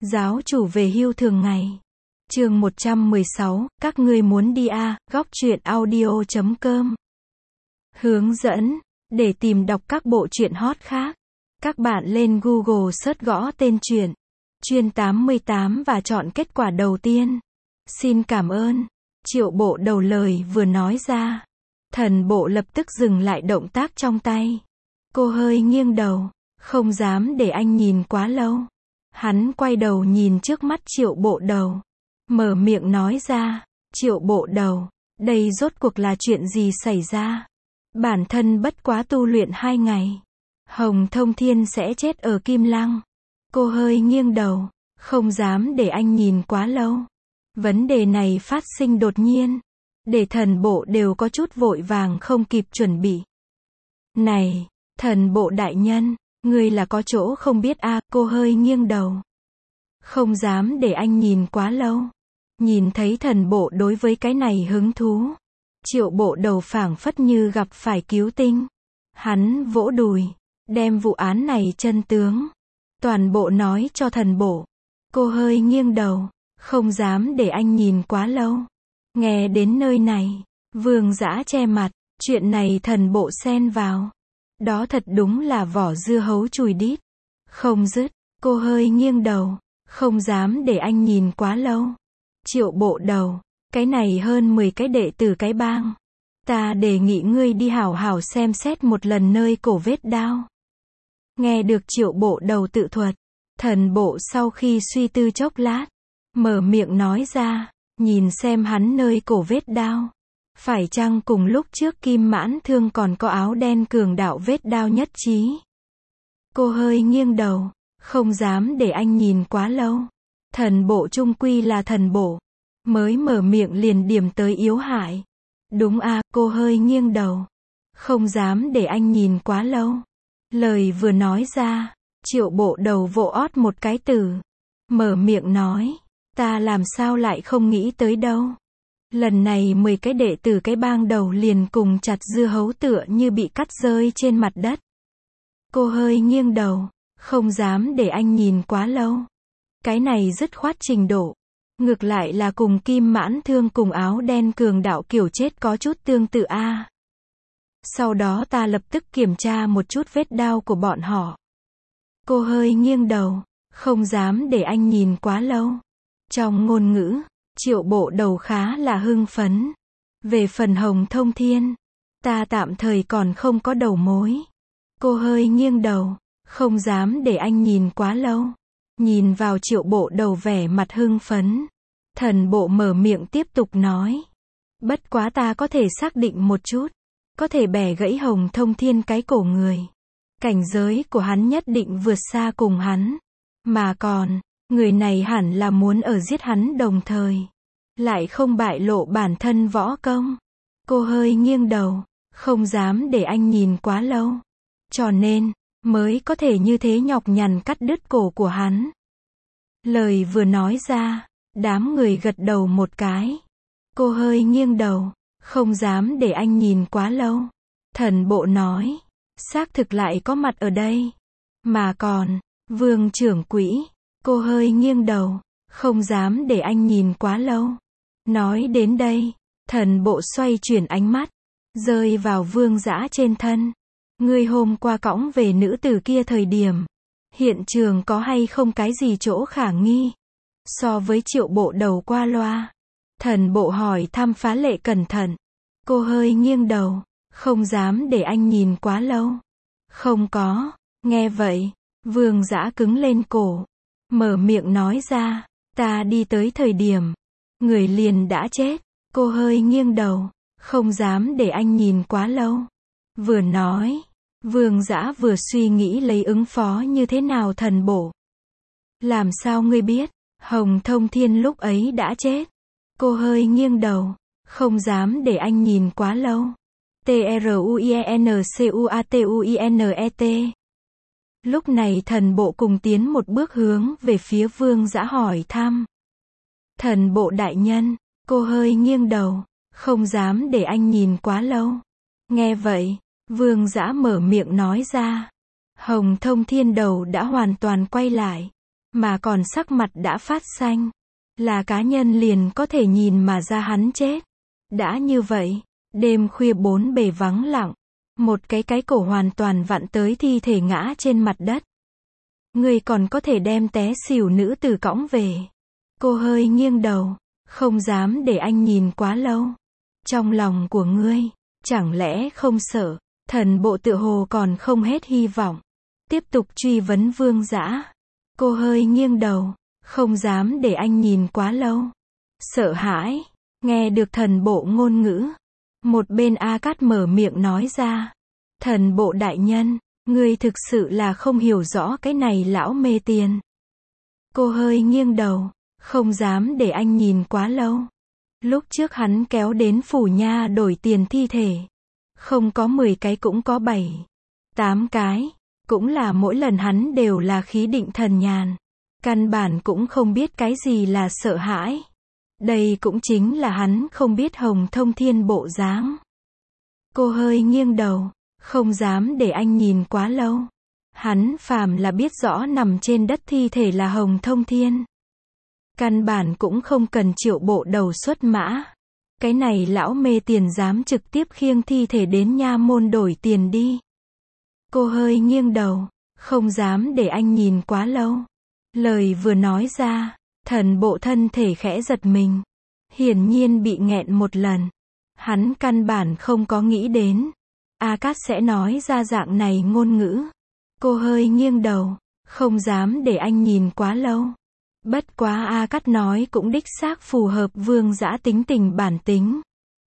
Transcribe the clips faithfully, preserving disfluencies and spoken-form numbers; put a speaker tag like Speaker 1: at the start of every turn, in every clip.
Speaker 1: Giáo chủ về hưu thường ngày. Chương một trăm mười sáu, các ngươi muốn đi à, góc truyện audio chấm com. Hướng dẫn, để tìm đọc các bộ truyện hot khác. Các bạn lên Google search gõ tên truyện, Chuyên tám mươi tám và chọn kết quả đầu tiên. Xin cảm ơn. Triệu Bộ Đầu lời vừa nói ra. Thần Bộ lập tức dừng lại động tác trong tay. Cô hơi nghiêng đầu, không dám để anh nhìn quá lâu. Hắn quay đầu nhìn trước mắt Triệu Bộ Đầu. Mở miệng nói ra, Triệu Bộ Đầu, đây rốt cuộc là chuyện gì xảy ra? Bản thân bất quá tu luyện hai ngày. Hồng Thông Thiên sẽ chết ở Kim Lăng. Cô hơi nghiêng đầu, không dám để anh nhìn quá lâu. Vấn đề này phát sinh đột nhiên, để Thần Bộ đều có chút vội vàng không kịp chuẩn bị. Này, Thần Bộ đại nhân, ngươi là có chỗ không biết à, cô hơi nghiêng đầu. Không dám để anh nhìn quá lâu. Nhìn thấy Thần Bộ đối với cái này hứng thú. Triệu Bộ Đầu phảng phất như gặp phải cứu tinh. Hắn vỗ đùi, đem vụ án này chân tướng toàn bộ nói cho Thần Bộ. Cô hơi nghiêng đầu, không dám để anh nhìn quá lâu. Nghe đến nơi này, Vương Dã che mặt, chuyện này Thần Bộ xen vào. Đó thật đúng là vỏ dưa hấu chùi đít. Không dứt, cô hơi nghiêng đầu, không dám để anh nhìn quá lâu. Triệu Bộ Đầu, cái này hơn mười cái đệ tử cái bang. Ta đề nghị ngươi đi hảo hảo xem xét một lần nơi cổ vết đao. Nghe được Triệu Bộ Đầu tự thuật, Thần Bộ sau khi suy tư chốc lát, mở miệng nói ra, nhìn xem hắn nơi cổ vết đao. Phải chăng cùng lúc trước Kim Mãn Thương còn có áo đen cường đạo vết đao nhất trí? Cô hơi nghiêng đầu, không dám để anh nhìn quá lâu. Thần Bộ trung quy là Thần Bộ, mới mở miệng liền điểm tới yếu hại. Đúng à, cô hơi nghiêng đầu, không dám để anh nhìn quá lâu. Lời vừa nói ra, Triệu Bộ Đầu vỗ ót một cái từ. Mở miệng nói, ta làm sao lại không nghĩ tới đâu. Lần này mười cái đệ tử cái bang đầu liền cùng chặt dưa hấu tựa như bị cắt rơi trên mặt đất. Cô hơi nghiêng đầu, không dám để anh nhìn quá lâu. Cái này dứt khoát trình độ. Ngược lại là cùng Kim Mãn Thương cùng áo đen cường đạo kiểu chết có chút tương tự a. À. Sau đó ta lập tức kiểm tra một chút vết đao của bọn họ. Cô hơi nghiêng đầu, không dám để anh nhìn quá lâu. Trong ngôn ngữ, Triệu Bộ Đầu khá là hưng phấn. Về phần Hồng Thông Thiên, ta tạm thời còn không có đầu mối. Cô hơi nghiêng đầu, không dám để anh nhìn quá lâu. Nhìn vào Triệu Bộ Đầu vẻ mặt hưng phấn. Thần Bộ mở miệng tiếp tục nói. Bất quá ta có thể xác định một chút. Có thể bẻ gãy Hồng Thông Thiên cái cổ người. Cảnh giới của hắn nhất định vượt xa cùng hắn. Mà còn, người này hẳn là muốn ở giết hắn đồng thời. Lại không bại lộ bản thân võ công. Cô hơi nghiêng đầu, không dám để anh nhìn quá lâu. Cho nên, mới có thể như thế nhọc nhằn cắt đứt cổ của hắn. Lời vừa nói ra, đám người gật đầu một cái. Cô hơi nghiêng đầu, không dám để anh nhìn quá lâu. Thần Bộ nói, xác thực lại có mặt ở đây. Mà còn, Vương trưởng quỹ, cô hơi nghiêng đầu, không dám để anh nhìn quá lâu. Nói đến đây, Thần Bộ xoay chuyển ánh mắt, rơi vào Vương Dã trên thân. Ngươi hôm qua cõng về nữ tử kia thời điểm, hiện trường có hay không cái gì chỗ khả nghi? So với Triệu Bộ Đầu qua loa, Thần Bộ hỏi thăm phá lệ cẩn thận. Cô hơi nghiêng đầu, không dám để anh nhìn quá lâu. Không có. Nghe vậy, Vương Dã cứng lên cổ, mở miệng nói ra, ta đi tới thời điểm, người liền đã chết. Cô hơi nghiêng đầu, không dám để anh nhìn quá lâu. Vừa nói, Vương Dã vừa suy nghĩ lấy ứng phó như thế nào Thần Bộ. Làm sao ngươi biết, Hồng Thông Thiên lúc ấy đã chết? Cô hơi nghiêng đầu, không dám để anh nhìn quá lâu. T R U I N C U A T U I N E T. Lúc này Thần Bộ cùng tiến một bước hướng về phía Vương Dã hỏi thăm. Thần Bộ đại nhân, cô hơi nghiêng đầu, không dám để anh nhìn quá lâu. Nghe vậy, Vương Dã mở miệng nói ra. Hồng Thông Thiên đầu đã hoàn toàn quay lại. mà còn sắc mặt đã phát xanh. Là cá nhân liền có thể nhìn mà ra hắn chết. Đã như vậy, đêm khuya bốn bề vắng lặng, một cái cái cổ hoàn toàn vặn tới thi thể ngã trên mặt đất. Ngươi còn có thể đem té xỉu nữ tử cõng về. Cô hơi nghiêng đầu, không dám để anh nhìn quá lâu. Trong lòng của ngươi, chẳng lẽ không sợ? Thần bộ tựa hồ còn không hết hy vọng. Tiếp tục truy vấn Vương Dã. Cô hơi nghiêng đầu, không dám để anh nhìn quá lâu. Sợ hãi, nghe được thần bộ ngôn ngữ. Một bên A Cát mở miệng nói ra. Thần bộ đại nhân, ngươi thực sự là không hiểu rõ cái này lão mê tiền. Cô hơi nghiêng đầu, không dám để anh nhìn quá lâu. Lúc trước hắn kéo đến phủ nha đổi tiền thi thể. Không có mười cái cũng có bảy, tám cái. Cũng là mỗi lần hắn đều là khí định thần nhàn. Căn bản cũng không biết cái gì là sợ hãi. Đây cũng chính là hắn không biết Hồng Thông Thiên bộ dáng. Cô hơi nghiêng đầu, không dám để anh nhìn quá lâu. Hắn phàm là biết rõ nằm trên đất thi thể là Hồng Thông Thiên. Căn bản cũng không cần triệu bộ đầu xuất mã. Cái này lão mê tiền dám trực tiếp khiêng thi thể đến nha môn đổi tiền đi. Cô hơi nghiêng đầu, không dám để anh nhìn quá lâu. Lời vừa nói ra, thần bộ thân thể khẽ giật mình. Hiển nhiên bị nghẹn một lần. Hắn căn bản không có nghĩ đến. A Cát sẽ nói ra dạng này ngôn ngữ. Cô hơi nghiêng đầu, không dám để anh nhìn quá lâu. Bất quá A Cát nói cũng đích xác phù hợp Vương Dã tính tình bản tính.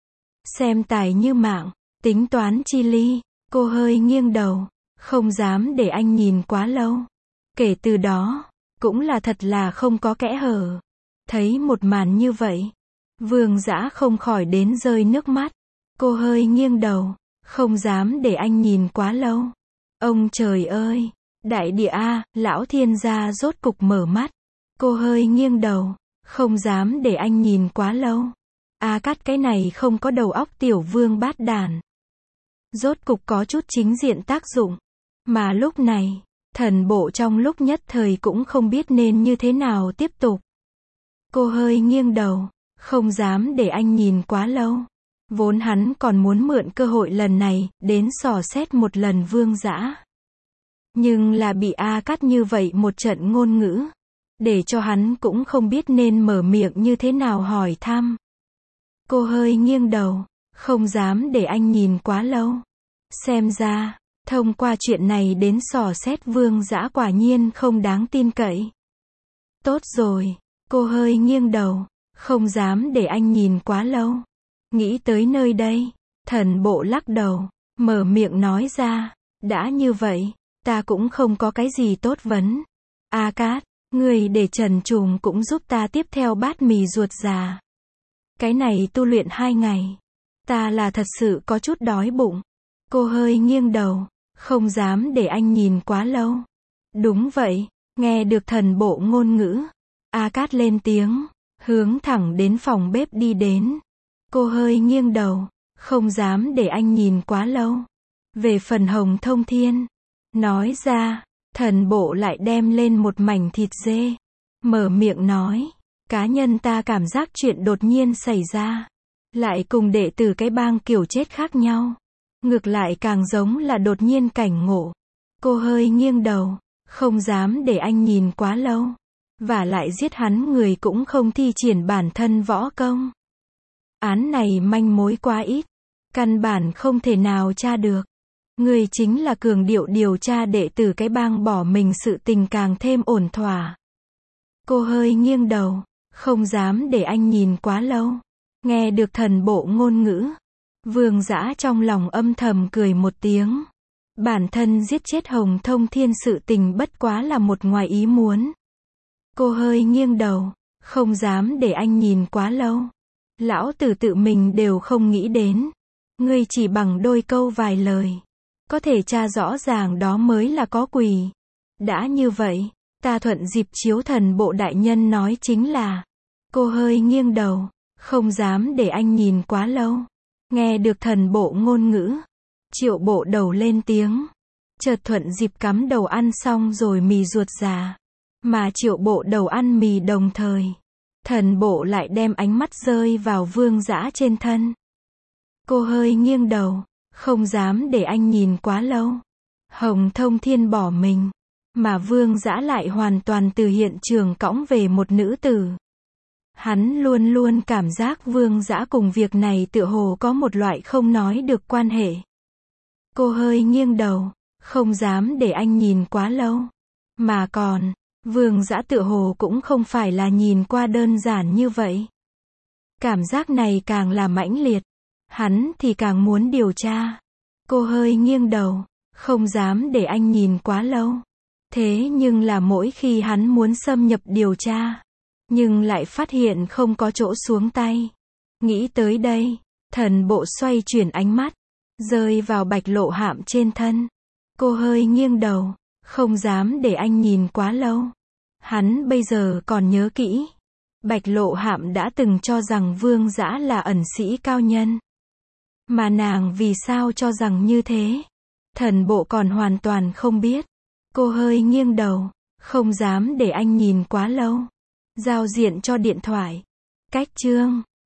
Speaker 1: Xem tài như mạng, tính toán chi ly. Cô hơi nghiêng đầu, không dám để anh nhìn quá lâu. Kể từ đó, cũng là thật là không có kẽ hở. Thấy một màn như vậy, Vương Dã không khỏi đến rơi nước mắt. Cô hơi nghiêng đầu, không dám để anh nhìn quá lâu. Ông trời ơi, đại địa a, lão thiên gia rốt cục mở mắt. Cô hơi nghiêng đầu, không dám để anh nhìn quá lâu. A Cát cái này không có đầu óc tiểu vương bát đản. Rốt cục có chút chính diện tác dụng. Mà lúc này, thần bộ trong lúc nhất thời cũng không biết nên như thế nào tiếp tục. Cô hơi nghiêng đầu, không dám để anh nhìn quá lâu. Vốn hắn còn muốn mượn cơ hội lần này, đến dò xét một lần Vương Dã. Nhưng là bị A Cát như vậy một trận ngôn ngữ. Để cho hắn cũng không biết nên mở miệng như thế nào hỏi thăm. Cô hơi nghiêng đầu, không dám để anh nhìn quá lâu. Xem ra, thông qua chuyện này đến dò xét Vương Dã quả nhiên không đáng tin cậy. Tốt rồi, cô hơi nghiêng đầu, không dám để anh nhìn quá lâu. Nghĩ tới nơi đây, thần bộ lắc đầu, mở miệng nói ra, đã như vậy, ta cũng không có cái gì tốt vấn. A Cát, người để Trần Trùng cũng giúp ta tiếp theo bát mì ruột già. Cái này tu luyện hai ngày, ta là thật sự có chút đói bụng. Cô hơi nghiêng đầu, không dám để anh nhìn quá lâu. Đúng vậy, nghe được thần bộ ngôn ngữ. A Cát lên tiếng, hướng thẳng đến phòng bếp đi đến. Cô hơi nghiêng đầu, không dám để anh nhìn quá lâu. Về phần Hồng Thông Thiên, nói ra, thần bộ lại đem lên một mảnh thịt dê. Mở miệng nói, cá nhân ta cảm giác chuyện đột nhiên xảy ra. Lại cùng đệ tử cái bang kiểu chết khác nhau. Ngược lại càng giống là đột nhiên cảnh ngộ. Cô hơi nghiêng đầu, không dám để anh nhìn quá lâu. Và lại giết hắn người cũng không thi triển bản thân võ công. Án này manh mối quá ít. Căn bản không thể nào tra được. Người chính là cường điệu điều tra đệ tử cái bang bỏ mình sự tình càng thêm ổn thỏa. Cô hơi nghiêng đầu, không dám để anh nhìn quá lâu. Nghe được thần bộ ngôn ngữ. Vương Dã trong lòng âm thầm cười một tiếng. Bản thân giết chết Hồng Thông Thiên sự tình bất quá là một ngoài ý muốn. Cô hơi nghiêng đầu, không dám để anh nhìn quá lâu. Lão tử tự mình đều không nghĩ đến. Ngươi chỉ bằng đôi câu vài lời. Có thể tra rõ ràng đó mới là có quỷ. Đã như vậy, ta thuận dịp chiếu thần bộ đại nhân nói chính là. Cô hơi nghiêng đầu, không dám để anh nhìn quá lâu. Nghe được thần bộ ngôn ngữ. Triệu bộ đầu lên tiếng. Chợt thuận dịp cắm đầu ăn xong rồi mì ruột già. Mà Triệu Bộ Đầu ăn mì đồng thời. Thần bộ lại đem ánh mắt rơi vào Vương Dã trên thân. Cô hơi nghiêng đầu, không dám để anh nhìn quá lâu. Hồng Thông Thiên bỏ mình, mà Vương Dã lại hoàn toàn từ hiện trường cõng về một nữ tử. Hắn luôn luôn cảm giác Vương Dã cùng việc này tựa hồ có một loại không nói được quan hệ. Cô hơi nghiêng đầu, không dám để anh nhìn quá lâu. Mà còn, Vương Dã tựa hồ cũng không phải là nhìn qua đơn giản như vậy. Cảm giác này càng là mãnh liệt, hắn thì càng muốn điều tra. Cô hơi nghiêng đầu, không dám để anh nhìn quá lâu. Thế nhưng là mỗi khi hắn muốn xâm nhập điều tra, nhưng lại phát hiện không có chỗ xuống tay. Nghĩ tới đây, thần bộ xoay chuyển ánh mắt, rơi vào Bạch Lộ Hạm trên thân. Cô hơi nghiêng đầu, không dám để anh nhìn quá lâu. Hắn bây giờ còn nhớ kỹ. Bạch Lộ Hạm đã từng cho rằng Vương Dã là ẩn sĩ cao nhân. Mà nàng vì sao cho rằng như thế? Thần bộ còn hoàn toàn không biết. Cô hơi nghiêng đầu, không dám để anh nhìn quá lâu. Giao diện cho điện thoại. Cách chương